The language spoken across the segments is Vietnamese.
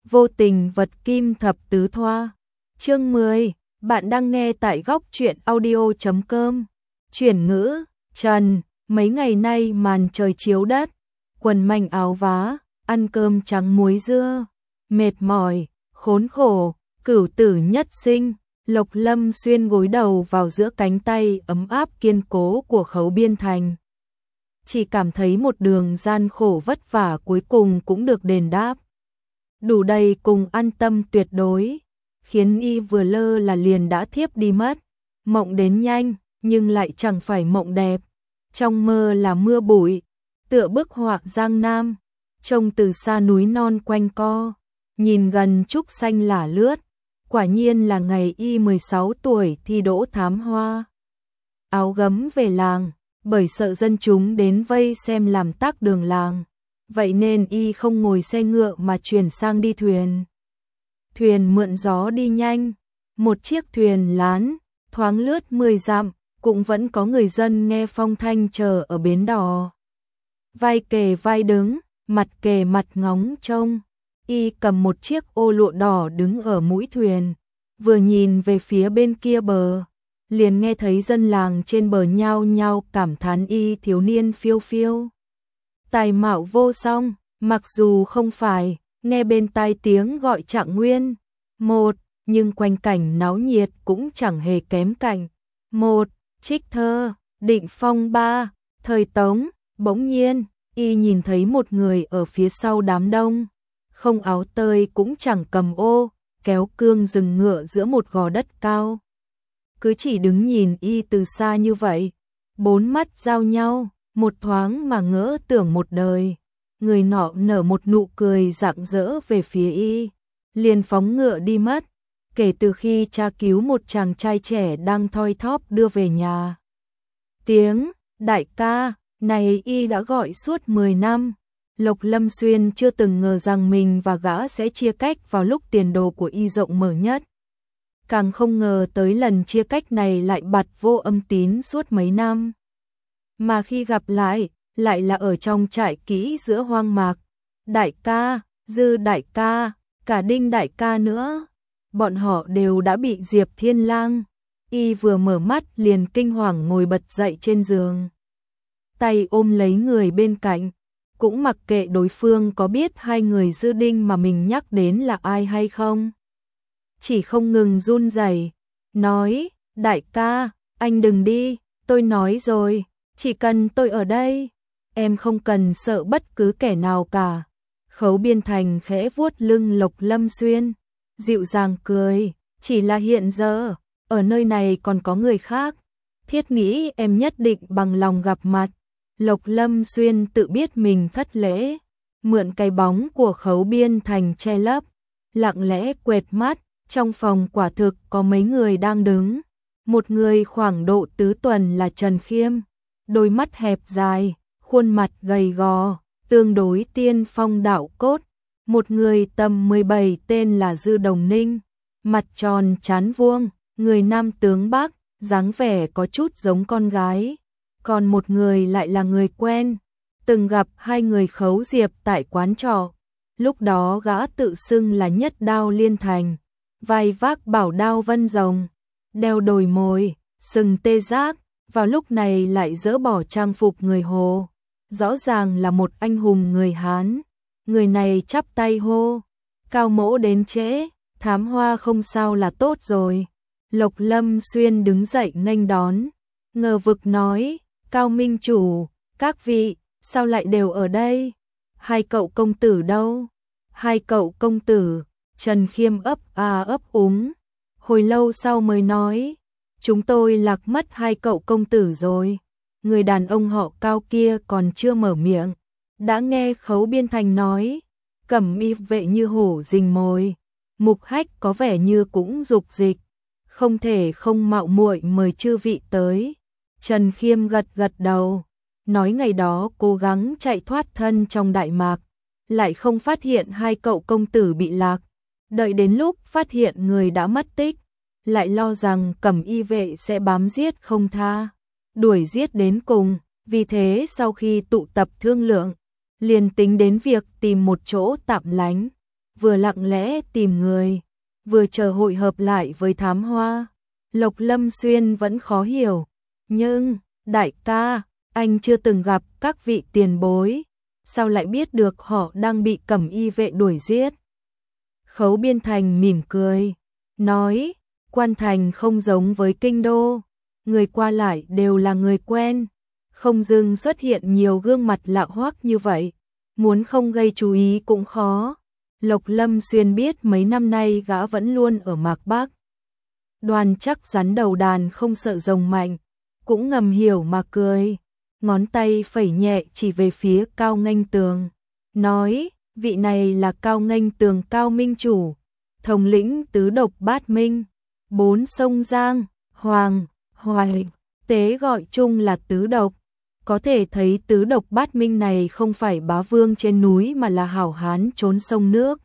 Vô tình vật kim thập tứ thoa. Chương 10, bạn đang nghe tại góc truyện audio.com. Chuyển ngữ, Trần, mấy ngày nay màn trời chiếu đất, quần manh áo vá, ăn cơm trắng muối dưa, mệt mỏi, khốn khổ, cửu tử nhất sinh. Lộc Lâm Xuyên gối đầu vào giữa cánh tay ấm áp kiên cố của Khấu Biên Thành. Chỉ cảm thấy một đường gian khổ vất vả cuối cùng cũng được đền đáp. Đủ đầy cùng an tâm tuyệt đối, khiến y vừa lơ là liền đã thiếp đi mất. Mộng đến nhanh, nhưng lại chẳng phải mộng đẹp. Trong mơ là mưa bụi, tựa bức họa Giang Nam, trông từ xa núi non quanh co, nhìn gần trúc xanh lả lướt. Quả nhiên là ngày y 16 tuổi thi đỗ thám hoa. Áo gấm về làng, bởi sợ dân chúng đến vây xem làm tắc đường làng. Vậy nên y không ngồi xe ngựa mà chuyển sang đi thuyền. Thuyền mượn gió đi nhanh, một chiếc thuyền lán, thoáng lướt 10 dặm, cũng vẫn có người dân nghe phong thanh chờ ở bến đò. Vai kề vai đứng, mặt kề mặt ngóng trông. Y cầm một chiếc ô lụa đỏ đứng ở mũi thuyền, vừa nhìn về phía bên kia bờ, liền nghe thấy dân làng trên bờ nhao nhao cảm thán y thiếu niên phiêu phiêu. Tài mạo vô song, mặc dù không phải, nghe bên tai tiếng gọi Trạng Nguyên, một, nhưng quanh cảnh náo nhiệt cũng chẳng hề kém cạnh. Một, trích thơ, Định Phong ba, thời Tống, bỗng nhiên, y nhìn thấy một người ở phía sau đám đông. Không áo tơi cũng chẳng cầm ô, kéo cương dừng ngựa giữa một gò đất cao. Cứ chỉ đứng nhìn y từ xa như vậy, bốn mắt giao nhau, một thoáng mà ngỡ tưởng một đời. Người nọ nở một nụ cười rạng rỡ về phía y, liền phóng ngựa đi mất, kể từ khi cha cứu một chàng trai trẻ đang thoi thóp đưa về nhà. Tiếng đại ca này y đã gọi suốt 10 năm. Lộc Lâm Xuyên chưa từng ngờ rằng mình và gã sẽ chia cách vào lúc tiền đồ của y rộng mở nhất. Càng không ngờ tới lần chia cách này lại bặt vô âm tín suốt mấy năm. Mà khi gặp lại là ở trong trại kỹ giữa hoang mạc. Đại ca, Dư đại ca, cả Đinh đại ca nữa. Bọn họ đều đã bị Diệp Thiên Lang. Y vừa mở mắt liền kinh hoàng ngồi bật dậy trên giường. Tay ôm lấy người bên cạnh. Cũng mặc kệ đối phương có biết hai người Dư Đinh mà mình nhắc đến là ai hay không. Chỉ không ngừng run rẩy, nói, đại ca, anh đừng đi, tôi nói rồi, chỉ cần tôi ở đây, em không cần sợ bất cứ kẻ nào cả. Khấu Biên Thành khẽ vuốt lưng Lộc Lâm Xuyên, dịu dàng cười, chỉ là hiện giờ, ở nơi này còn có người khác, thiết nghĩ em nhất định bằng lòng gặp mặt. Lộc Lâm Xuyên tự biết mình thất lễ, mượn cái bóng của Khấu Biên Thành che lấp, lặng lẽ quệt mắt, trong phòng quả thực có mấy người đang đứng. Một người khoảng độ tứ tuần là Trần Khiêm, đôi mắt hẹp dài, khuôn mặt gầy gò, tương đối tiên phong đạo cốt. Một người tầm 17 tên là Dư Đồng Ninh, mặt tròn trán vuông, người nam tướng Bắc, dáng vẻ có chút giống con gái. Còn một người lại là người quen, từng gặp hai người Khấu Diệp tại quán trọ. Lúc đó gã tự xưng là Nhất Đao Liên Thành, vai vác bảo đao vân rồng, đeo đồi mồi, sừng tê giác, vào lúc này lại dỡ bỏ trang phục người Hồ. Rõ ràng là một anh hùng người Hán. Người này chắp tay hô, Cao mỗ đến trễ, thám hoa không sao là tốt rồi. Lộc Lâm Xuyên đứng dậy nghênh đón, ngờ vực nói, Cao minh chủ, các vị, sao lại đều ở đây? Hai cậu công tử đâu? Hai cậu công tử, Trần Khiêm ấp ấp úng. Hồi lâu sau mới nói, chúng tôi lạc mất hai cậu công tử rồi. Người đàn ông họ Cao kia còn chưa mở miệng, đã nghe Khấu Biên Thành nói, Cẩm y vệ như hổ rình mồi, Mục Hách có vẻ như cũng dục dịch, không thể không mạo muội mời chư vị tới. Trần Khiêm gật gật đầu, nói ngày đó cố gắng chạy thoát thân trong Đại Mạc, lại không phát hiện hai cậu công tử bị lạc. Đợi đến lúc phát hiện người đã mất tích, lại lo rằng Cẩm y vệ sẽ bám giết không tha, đuổi giết đến cùng. Vì thế sau khi tụ tập thương lượng, liền tính đến việc tìm một chỗ tạm lánh. vừa lặng lẽ tìm người, vừa chờ hội hợp lại với Thám Hoa. Lộc Lâm Xuyên vẫn khó hiểu, nhưng, đại ca, anh chưa từng gặp các vị tiền bối, sao lại biết được họ đang bị Cẩm Y vệ đuổi giết? Khấu Biên Thành mỉm cười, nói, Quan Thành không giống với kinh đô, người qua lại đều là người quen, không dưng xuất hiện nhiều gương mặt lạ hoắc như vậy, muốn không gây chú ý cũng khó. Lộc Lâm Xuyên biết mấy năm nay gã vẫn luôn ở Mạc Bắc. Đoan chắc rắn đầu đàn không sợ rồng mạnh, cũng ngầm hiểu mà cười, ngón tay phẩy nhẹ chỉ về phía Cao Nghênh Tường, nói, vị này là Cao Nghênh Tường Cao Minh Chủ, thống lĩnh tứ độc bát minh, 4 sông Giang, Hoàng, Hoài, tế gọi chung là tứ độc. Có thể thấy tứ độc bát minh này không phải bá vương trên núi mà là hảo hán trốn sông nước.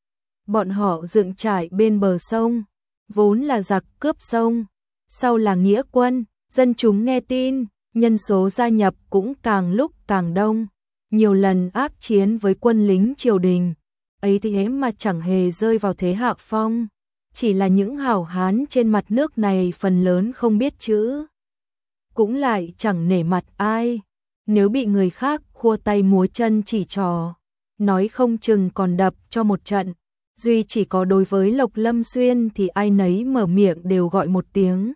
Bọn họ dựng trại bên bờ sông, vốn là giặc cướp sông, sau là nghĩa quân, dân chúng nghe tin, nhân số gia nhập cũng càng lúc càng đông, nhiều lần ác chiến với quân lính triều đình, ấy thế mà chẳng hề rơi vào thế hạ phong, chỉ là những hảo hán trên mặt nước này phần lớn không biết chữ, cũng lại chẳng nể mặt ai, nếu bị người khác khua tay múa chân chỉ trò, nói không chừng còn đập cho một trận. Duy chỉ có đối với Lộc Lâm Xuyên thì ai nấy mở miệng đều gọi một tiếng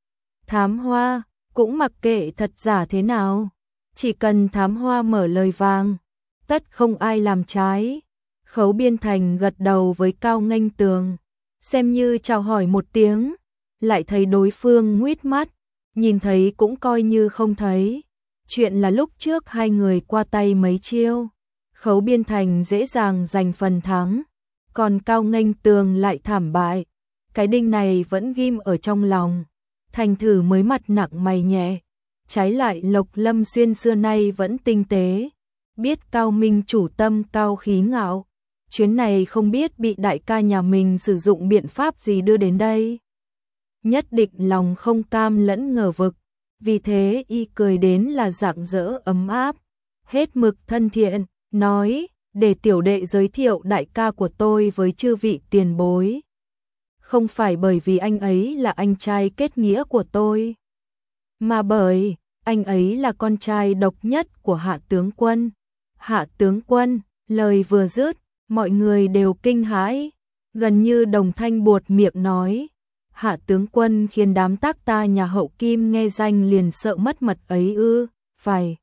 Thám Hoa, cũng mặc kệ thật giả thế nào, chỉ cần Thám Hoa mở lời vang, tất không ai làm trái. Khấu Biên Thành gật đầu với Cao Nghênh Tường, xem như chào hỏi một tiếng, lại thấy đối phương nguýt mắt, nhìn thấy cũng coi như không thấy. Chuyện là lúc trước hai người qua tay mấy chiêu, Khấu Biên Thành dễ dàng giành phần thắng, còn Cao Nghênh Tường lại thảm bại. Cái đinh này vẫn ghim ở trong lòng, thành thử mới mặt nặng mày nhẹ. Trái lại Lộc Lâm Xuyên xưa nay vẫn tinh tế, biết Cao Minh Chủ tâm cao khí ngạo, chuyến này không biết bị đại ca nhà mình sử dụng biện pháp gì đưa đến đây. Nhất định lòng không cam lẫn ngờ vực, vì thế y cười đến là rạng rỡ ấm áp, hết mực thân thiện, nói, để tiểu đệ giới thiệu đại ca của tôi với chư vị tiền bối. Không phải bởi vì anh ấy là anh trai kết nghĩa của tôi, mà bởi anh ấy là con trai độc nhất của Hạ tướng quân. Hạ tướng quân, lời vừa dứt, mọi người đều kinh hãi, gần như đồng thanh buột miệng nói, Hạ tướng quân khiến đám tác ta nhà Hậu Kim nghe danh liền sợ mất mật ấy ư? Phải.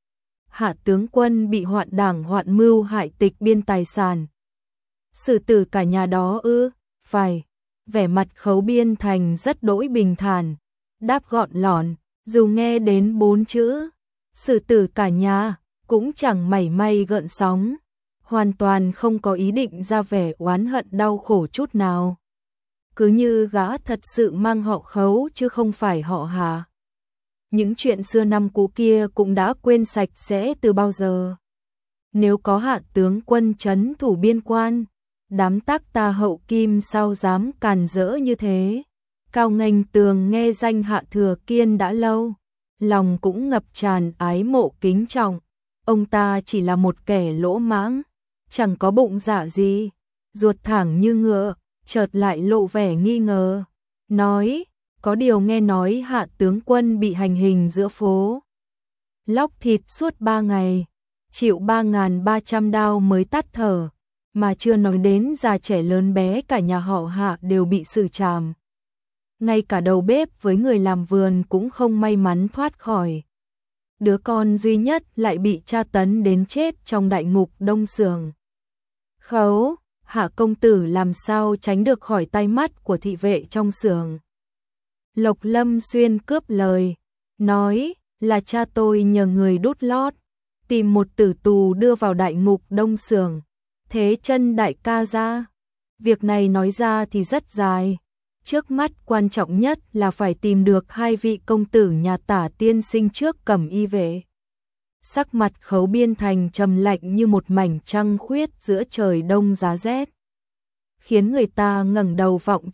Hạ tướng quân bị hoạn đảng hoạn mưu hại tịch biên tài sản, xử tử cả nhà đó ư? Phải. Vẻ mặt Khấu Biên Thành rất đỗi bình thản, đáp gọn lỏn, dù nghe đến 4 chữ xử tử cả nhà cũng chẳng mảy may gợn sóng, hoàn toàn không có ý định ra vẻ oán hận đau khổ chút nào. Cứ như gã thật sự mang họ Khấu chứ không phải họ Hạ. Những chuyện xưa năm cũ kia cũng đã quên sạch sẽ từ bao giờ. Nếu có Hạ tướng quân trấn thủ biên quan, đám tác ta Hậu Kim sao dám càn rỡ như thế. Cao Nghênh Tường nghe danh Hạ Thừa Kiên đã lâu, lòng cũng ngập tràn ái mộ kính trọng. Ông ta chỉ là một kẻ lỗ mãng, chẳng có bụng dạ gì, ruột thẳng như ngựa, chợt lại lộ vẻ nghi ngờ, nói, có điều nghe nói Hạ tướng quân bị hành hình giữa phố, lóc thịt suốt 3 ngày, chịu 3.300 đao mới tắt thở, mà chưa nói đến già trẻ lớn bé cả nhà họ Hạ đều bị xử trảm. Ngay cả đầu bếp với người làm vườn cũng không may mắn thoát khỏi. Đứa con duy nhất lại bị tra tấn đến chết trong đại ngục Đông Sường. Khấu, Hạ công tử làm sao tránh được khỏi tay mắt của thị vệ trong xưởng? Lộc Lâm Xuyên cướp lời, nói là cha tôi nhờ người đút lót, tìm một tử tù đưa vào đại ngục Đông Sường, thế chân đại ca ra. Việc này nói ra thì rất dài, trước mắt quan trọng nhất là phải tìm được 2 vị công tử nhà Tả tiên sinh trước Cẩm Y vệ. Sắc mặt Khấu Biên Thành trầm lạnh như một mảnh trăng khuyết giữa trời đông giá rét, khiến người ta ngẩng đầu vọng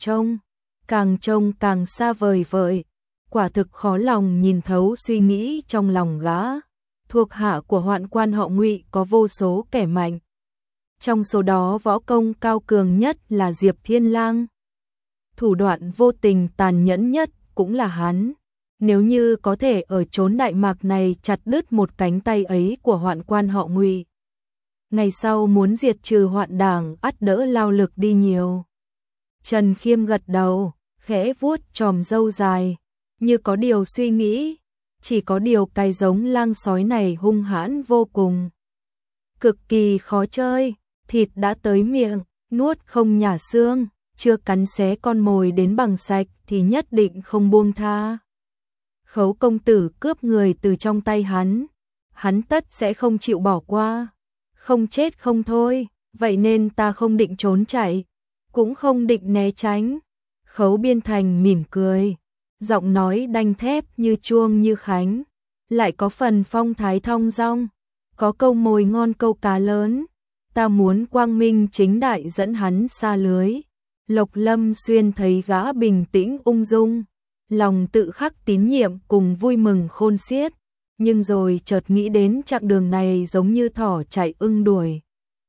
trông càng xa vời vợi, quả thực khó lòng nhìn thấu suy nghĩ trong lòng gã. Thuộc hạ của hoạn quan họ Ngụy có vô số kẻ mạnh, trong số đó võ công cao cường nhất là Diệp Thiên Lang. Thủ đoạn vô tình tàn nhẫn nhất cũng là hắn. Nếu như có thể ở chốn Đại Mạc này chặt đứt một cánh tay ấy của hoạn quan họ Ngụy, ngày sau muốn diệt trừ hoạn đảng ắt đỡ lao lực đi nhiều. Trần Khiêm gật đầu, khẽ vuốt chòm râu dài, như có điều suy nghĩ, chỉ có điều cái giống lang sói này hung hãn vô cùng. Cực kỳ khó chơi, thịt đã tới miệng, nuốt không nhả xương, chưa cắn xé con mồi đến bằng sạch thì nhất định không buông tha. Khấu công tử cướp người từ trong tay hắn tất sẽ không chịu bỏ qua, không chết không thôi, vậy nên ta không định trốn chạy, cũng không định né tránh. Khấu Biên Thành mỉm cười, giọng nói đanh thép như chuông như khánh, lại có phần phong thái thong dong, có câu mồi ngon câu cá lớn, ta muốn quang minh chính đại dẫn hắn xa lưới. Lộc Lâm Xuyên thấy gã bình tĩnh ung dung, lòng tự khắc tín nhiệm cùng vui mừng khôn xiết, nhưng rồi chợt nghĩ đến chặng đường này giống như thỏ chạy ưng đuổi.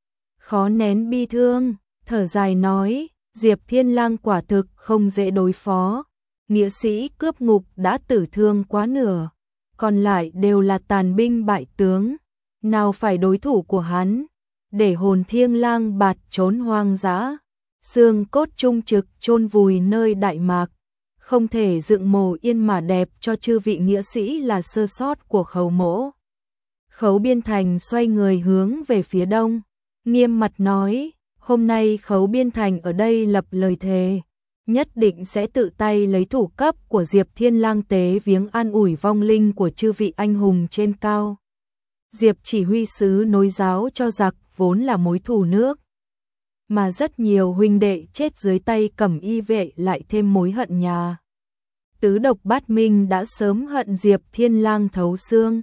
Khó nén bi thương, thở dài nói, Diệp Thiên Lang quả thực không dễ đối phó, nghĩa sĩ cướp ngục đã tử thương quá nửa, còn lại đều là tàn binh bại tướng, nào phải đối thủ của hắn, để hồn thiêng lang bạt trốn hoang dã, xương cốt trung trực chôn vùi nơi Đại Mạc, không thể dựng mồ yên mà đẹp cho chư vị nghĩa sĩ là sơ sót của Khấu mỗ. Khấu Biên Thành xoay người hướng về phía đông, nghiêm mặt nói, hôm nay Khấu Biên Thành ở đây lập lời thề, nhất định sẽ tự tay lấy thủ cấp của Diệp Thiên Lang tế viếng an ủi vong linh của chư vị anh hùng trên cao. Diệp chỉ huy sứ nối giáo cho giặc vốn là mối thù nước, mà rất nhiều huynh đệ chết dưới tay Cẩm Y vệ lại thêm mối hận nhà. Tứ độc bát minh đã sớm hận Diệp Thiên Lang thấu xương,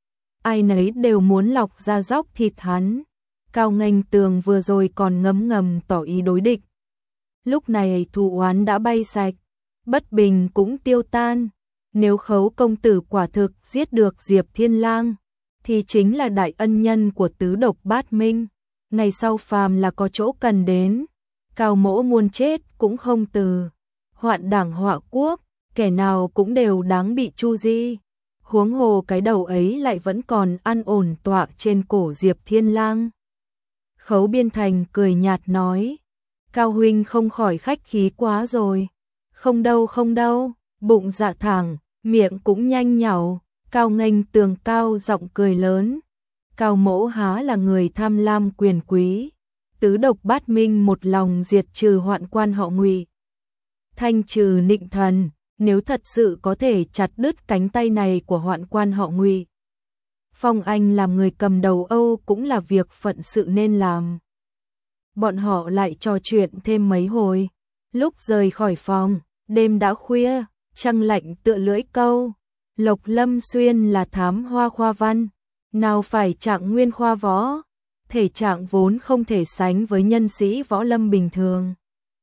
ai nấy đều muốn lọc ra dóc thịt hắn. Cao Nghênh Tường vừa rồi còn ngấm ngầm tỏ ý đối địch, lúc này thù oán đã bay sạch, bất bình cũng tiêu tan. Nếu Khấu công tử quả thực giết được Diệp Thiên Lang, thì chính là đại ân nhân của tứ độc bát minh, ngày sau phàm là có chỗ cần đến, Cao mỗ muôn chết cũng không từ. Hoạn đảng họa quốc, kẻ nào cũng đều đáng bị chu di, huống hồ cái đầu ấy lại vẫn còn an ổn tọa trên cổ Diệp Thiên Lang. Khấu Biên Thành cười nhạt nói, Cao huynh không khỏi khách khí quá rồi. Không đâu, bụng dạ thẳng, miệng cũng nhanh nhảu. Cao Nghênh Tường cao giọng cười lớn, Cao mỗ há là người tham lam quyền quý, tứ độc bát minh một lòng diệt trừ hoạn quan họ Ngụy, thanh trừ nịnh thần. Nếu thật sự có thể chặt đứt cánh tay này của hoạn quan họ Ngụy, phong anh làm người cầm đầu Âu cũng là việc phận sự nên làm. Bọn họ lại trò chuyện thêm mấy hồi, lúc rời khỏi phòng, đêm đã khuya, trăng lạnh tựa lưỡi câu. Lộc Lâm Xuyên là thám hoa khoa văn, nào phải trạng nguyên khoa võ, thể trạng vốn không thể sánh với nhân sĩ võ lâm bình thường.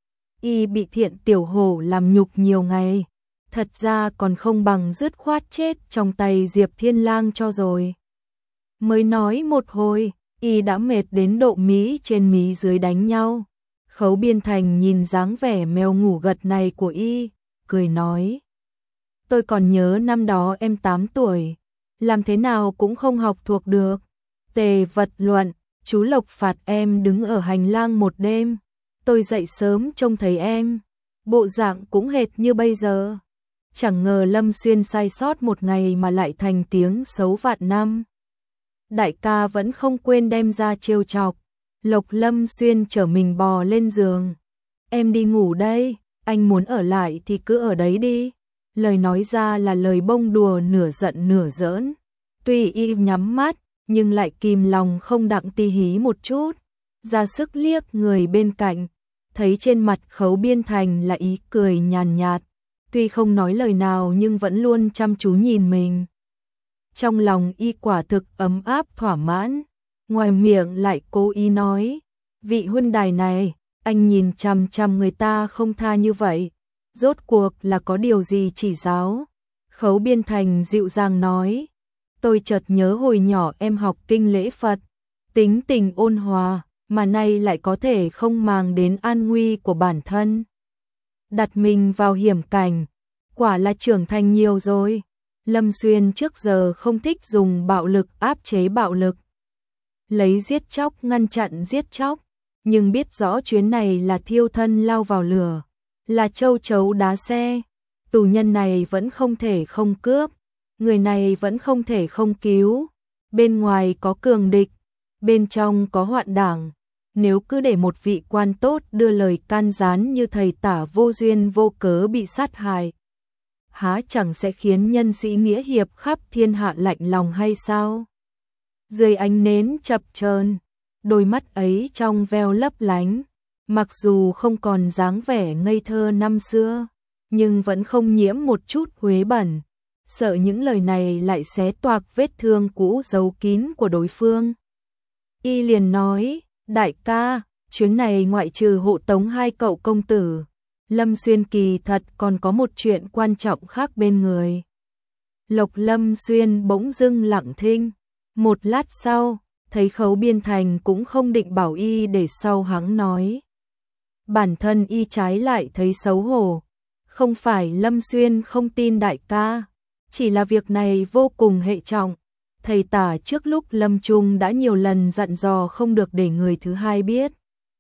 Y bị Thiện Tiểu Hổ làm nhục nhiều ngày, thật ra còn không bằng dứt khoát chết trong tay Diệp Thiên Lang cho rồi. Mới nói một hồi, Y đã mệt đến độ mí trên mí dưới đánh nhau. Khấu Biên Thành nhìn dáng vẻ mèo ngủ gật này của Y, cười nói, tôi còn nhớ năm đó em 8 tuổi, làm thế nào cũng không học thuộc được. Tề vật luận, chú Lộc phạt em đứng ở hành lang một đêm, tôi dậy sớm trông thấy em, bộ dạng cũng hệt như bây giờ. Chẳng ngờ Lâm Xuyên sai sót một ngày mà lại thành tiếng xấu vạn năm. Đại ca vẫn không quên đem ra trêu chọc. Lộc Lâm Xuyên trở mình bò lên giường. Em đi ngủ đây, anh muốn ở lại thì cứ ở đấy đi. Lời nói ra là lời bông đùa nửa giận nửa giỡn. Tuy Y nhắm mắt, nhưng lại kìm lòng không đặng ti hí một chút. Ra sức liếc người bên cạnh, thấy trên mặt Khấu Biên Thành là ý cười nhàn nhạt. Tuy không nói lời nào nhưng vẫn luôn chăm chú nhìn mình. Trong lòng Y quả thực ấm áp thỏa mãn, ngoài miệng lại cố ý nói, vị huynh đài này, anh nhìn chằm chằm người ta không tha như vậy, rốt cuộc là có điều gì chỉ giáo. Khấu Biên Thành dịu dàng nói, tôi chợt nhớ hồi nhỏ em học kinh lễ Phật, tính tình ôn hòa, mà nay lại có thể không màng đến an nguy của bản thân. Đặt mình vào hiểm cảnh, quả là trưởng thành nhiều rồi. Lâm Xuyên trước giờ không thích dùng bạo lực áp chế bạo lực, lấy giết chóc ngăn chặn giết chóc, nhưng biết rõ chuyến này là thiêu thân lao vào lửa, là châu chấu đá xe, tù nhân này vẫn không thể không cướp, người này vẫn không thể không cứu, bên ngoài có cường địch, bên trong có hoạn đảng, nếu cứ để một vị quan tốt đưa lời can gián như thầy Tả vô duyên vô cớ bị sát hại, há chẳng sẽ khiến nhân sĩ nghĩa hiệp khắp thiên hạ lạnh lòng hay sao? Dưới ánh nến chập chờn, đôi mắt ấy trong veo lấp lánh, mặc dù không còn dáng vẻ ngây thơ năm xưa, nhưng vẫn không nhiễm một chút uế bẩn, sợ những lời này lại xé toạc vết thương cũ giấu kín của đối phương. Y liền nói, đại ca, chuyến này ngoại trừ hộ tống hai cậu công tử, Lâm Xuyên kỳ thật còn có một chuyện quan trọng khác bên người. Lộc Lâm Xuyên bỗng dưng lặng thinh, một lát sau, thấy Khấu Biên Thành cũng không định bảo y để sau hắn nói. Bản thân y trái lại thấy xấu hổ, không phải Lâm Xuyên không tin đại ca, chỉ là việc này vô cùng hệ trọng. Thầy Tả trước lúc lâm chung đã nhiều lần dặn dò không được để người thứ hai biết.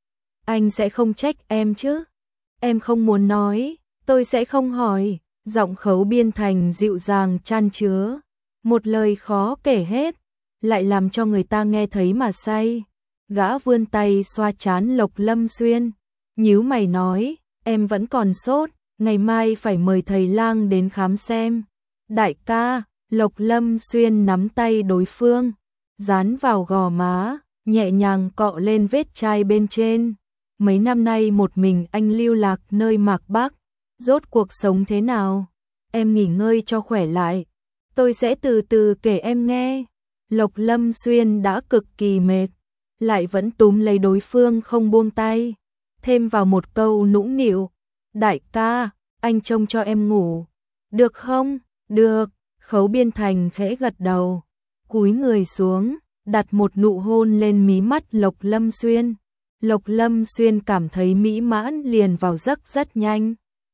Anh sẽ không trách em chứ? Em không muốn nói, tôi sẽ không hỏi. Giọng Khấu Biên Thành dịu dàng chan chứa, một lời khó kể hết, lại làm cho người ta nghe thấy mà say. Gã vươn tay xoa trán Lộc Lâm Xuyên, nhíu mày nói, em vẫn còn sốt, ngày mai phải mời thầy lang đến khám xem. Đại ca, Lộc Lâm Xuyên nắm tay đối phương, dán vào gò má, nhẹ nhàng cọ lên vết chai bên trên. Mấy năm nay một mình anh lưu lạc nơi mạc Bắc, rốt cuộc sống thế nào? Em nghỉ ngơi cho khỏe lại, tôi sẽ từ từ kể em nghe. Lộc Lâm Xuyên đã cực kỳ mệt, lại vẫn túm lấy đối phương không buông tay, thêm vào một câu nũng nịu, đại ca, anh trông cho em ngủ, được không? Được. Khấu Biên Thành khẽ gật đầu, cúi người xuống, đặt một nụ hôn lên mí mắt Lộc Lâm Xuyên. Lộc Lâm Xuyên cảm thấy mỹ mãn liền vào giấc rất nhanh.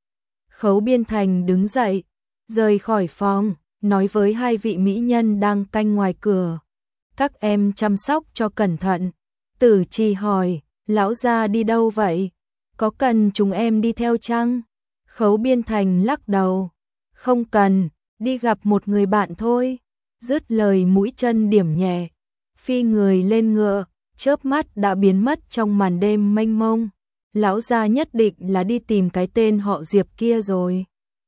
Khấu Biên Thành đứng dậy, rời khỏi phòng, nói với hai vị mỹ nhân đang canh ngoài cửa. Các em chăm sóc cho cẩn thận. Tử Trì hỏi, lão gia đi đâu vậy? Có cần chúng em đi theo chăng? Khấu Biên Thành lắc đầu, không cần, đi gặp một người bạn thôi. Dứt lời mũi chân điểm nhẹ, phi người lên ngựa, chớp mắt đã biến mất trong màn đêm mênh mông. Lão gia nhất định là đi tìm cái tên họ Diệp kia rồi.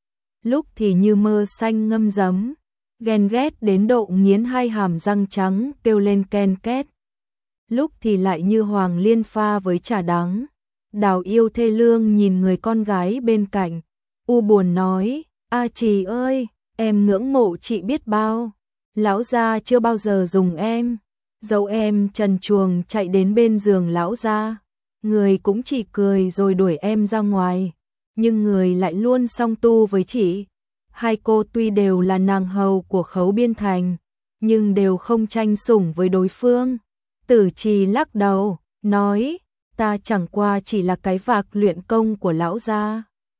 Lúc thì như mơ xanh ngâm giấm, ghen ghét đến độ nghiến hai hàm răng trắng kêu lên ken két. Lúc thì lại như hoàng liên pha với trà đắng. Đào yêu thê lương nhìn người con gái bên cạnh, u buồn nói, a Trì ơi, em ngưỡng mộ chị biết bao. Lão gia chưa bao giờ dùng em. Dẫu em trần truồng chạy đến bên giường lão gia, người cũng chỉ cười rồi đuổi em ra ngoài, nhưng người lại luôn song tu với chị. Hai cô tuy đều là nàng hầu của Khấu Biên Thành, nhưng đều không tranh sủng với đối phương. Tử Trì lắc đầu, nói, ta chẳng qua chỉ là cái vạc luyện công của lão gia.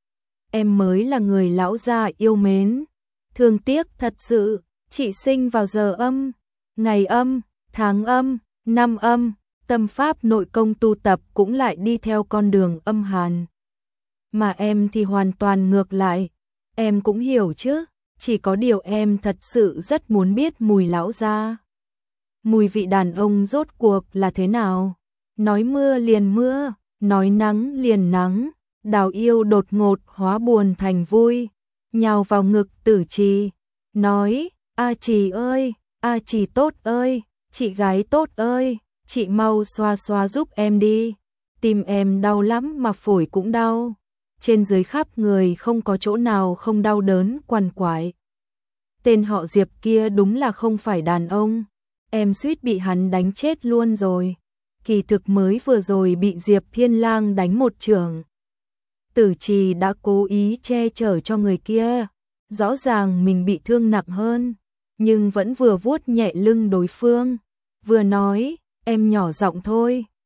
Em mới là người lão gia yêu mến. Thương tiếc thật sự, chị sinh vào giờ âm, ngày âm, tháng âm, năm âm, tâm pháp nội công tu tập cũng lại đi theo con đường âm hàn. Mà em thì hoàn toàn ngược lại, em cũng hiểu chứ, chỉ có điều em thật sự rất muốn biết mùi lão gia. Mùi vị đàn ông rốt cuộc là thế nào? Nói mưa liền mưa, nói nắng liền nắng. Đào yêu đột ngột hóa buồn thành vui, nhào vào ngực Tử Trì, nói, a Trì ơi, a Trì tốt ơi, chị gái tốt ơi, chị mau xoa xoa giúp em đi, tim em đau lắm mà phổi cũng đau, trên dưới khắp người không có chỗ nào không đau đớn quằn quại. Tên họ Diệp kia đúng là không phải đàn ông, em suýt bị hắn đánh chết luôn rồi, kỳ thực mới vừa rồi bị Diệp Thiên Lang đánh một chưởng. Tử Trì đã cố ý che chở cho người kia, rõ ràng mình bị thương nặng hơn, nhưng vẫn vừa vuốt nhẹ lưng đối phương, vừa nói, em nhỏ giọng thôi,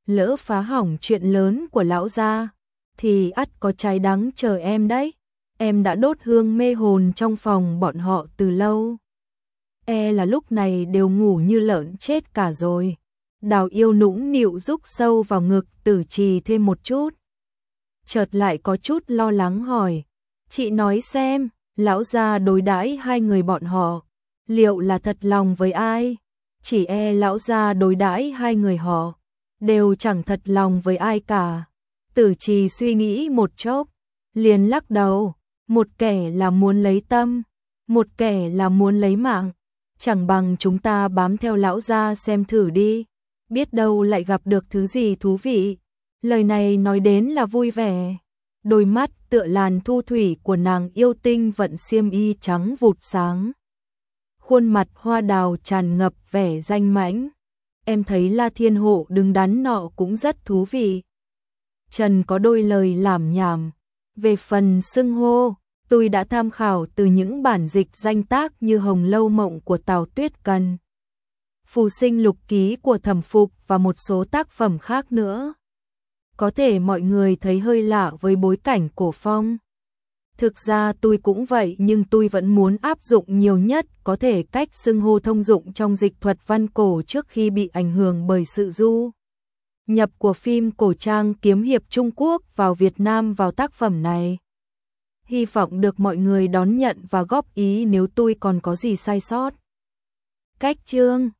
lỡ phá hỏng chuyện lớn của lão gia, thì ắt có trái đắng chờ em đấy. Em đã đốt hương mê hồn trong phòng bọn họ từ lâu. E là lúc này đều ngủ như lợn chết cả rồi. Đào Yêu nũng nịu rúc sâu vào ngực Tử Trì thêm một chút. Chợt lại có chút lo lắng hỏi, chị nói xem, lão gia đối đãi hai người bọn họ, liệu là thật lòng với ai? Chỉ e lão gia đối đãi hai người họ, đều chẳng thật lòng với ai cả. Tử Trì suy nghĩ một chốc, liền lắc đầu, một kẻ là muốn lấy tâm, một kẻ là muốn lấy mạng. Chẳng bằng chúng ta bám theo lão gia xem thử đi, biết đâu lại gặp được thứ gì thú vị. Lời này nói đến là vui vẻ. Đôi mắt tựa làn thu thủy của nàng yêu tinh vận xiêm y trắng vụt sáng. Khuôn mặt hoa đào tràn ngập vẻ danh mãnh. Em thấy La Thiên Hộ đứng đắn nọ cũng rất thú vị. Trần có đôi lời lảm nhảm. Về phần xưng hô, tôi đã tham khảo từ những bản dịch danh tác như Hồng Lâu Mộng của Tào Tuyết Cần, Phù Sinh Lục Ký của Thẩm Phục và một số tác phẩm khác nữa. Có thể mọi người thấy hơi lạ với bối cảnh cổ phong. Thực ra tôi cũng vậy, nhưng tôi vẫn muốn áp dụng nhiều nhất có thể cách xưng hô thông dụng trong dịch thuật văn cổ trước khi bị ảnh hưởng bởi sự du nhập của phim cổ trang kiếm hiệp Trung Quốc vào Việt Nam vào tác phẩm này. Hy vọng được mọi người đón nhận và góp ý nếu tôi còn có gì sai sót. Cách chương